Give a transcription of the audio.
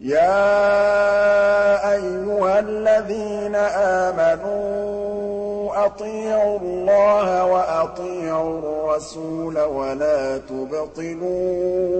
يَا أَيُّهَا الَّذِينَ آمَنُوا أَطِيعُوا اللَّهَ وَأَطِيعُوا الرَّسُولَ وَلَا تُبْطِلُوا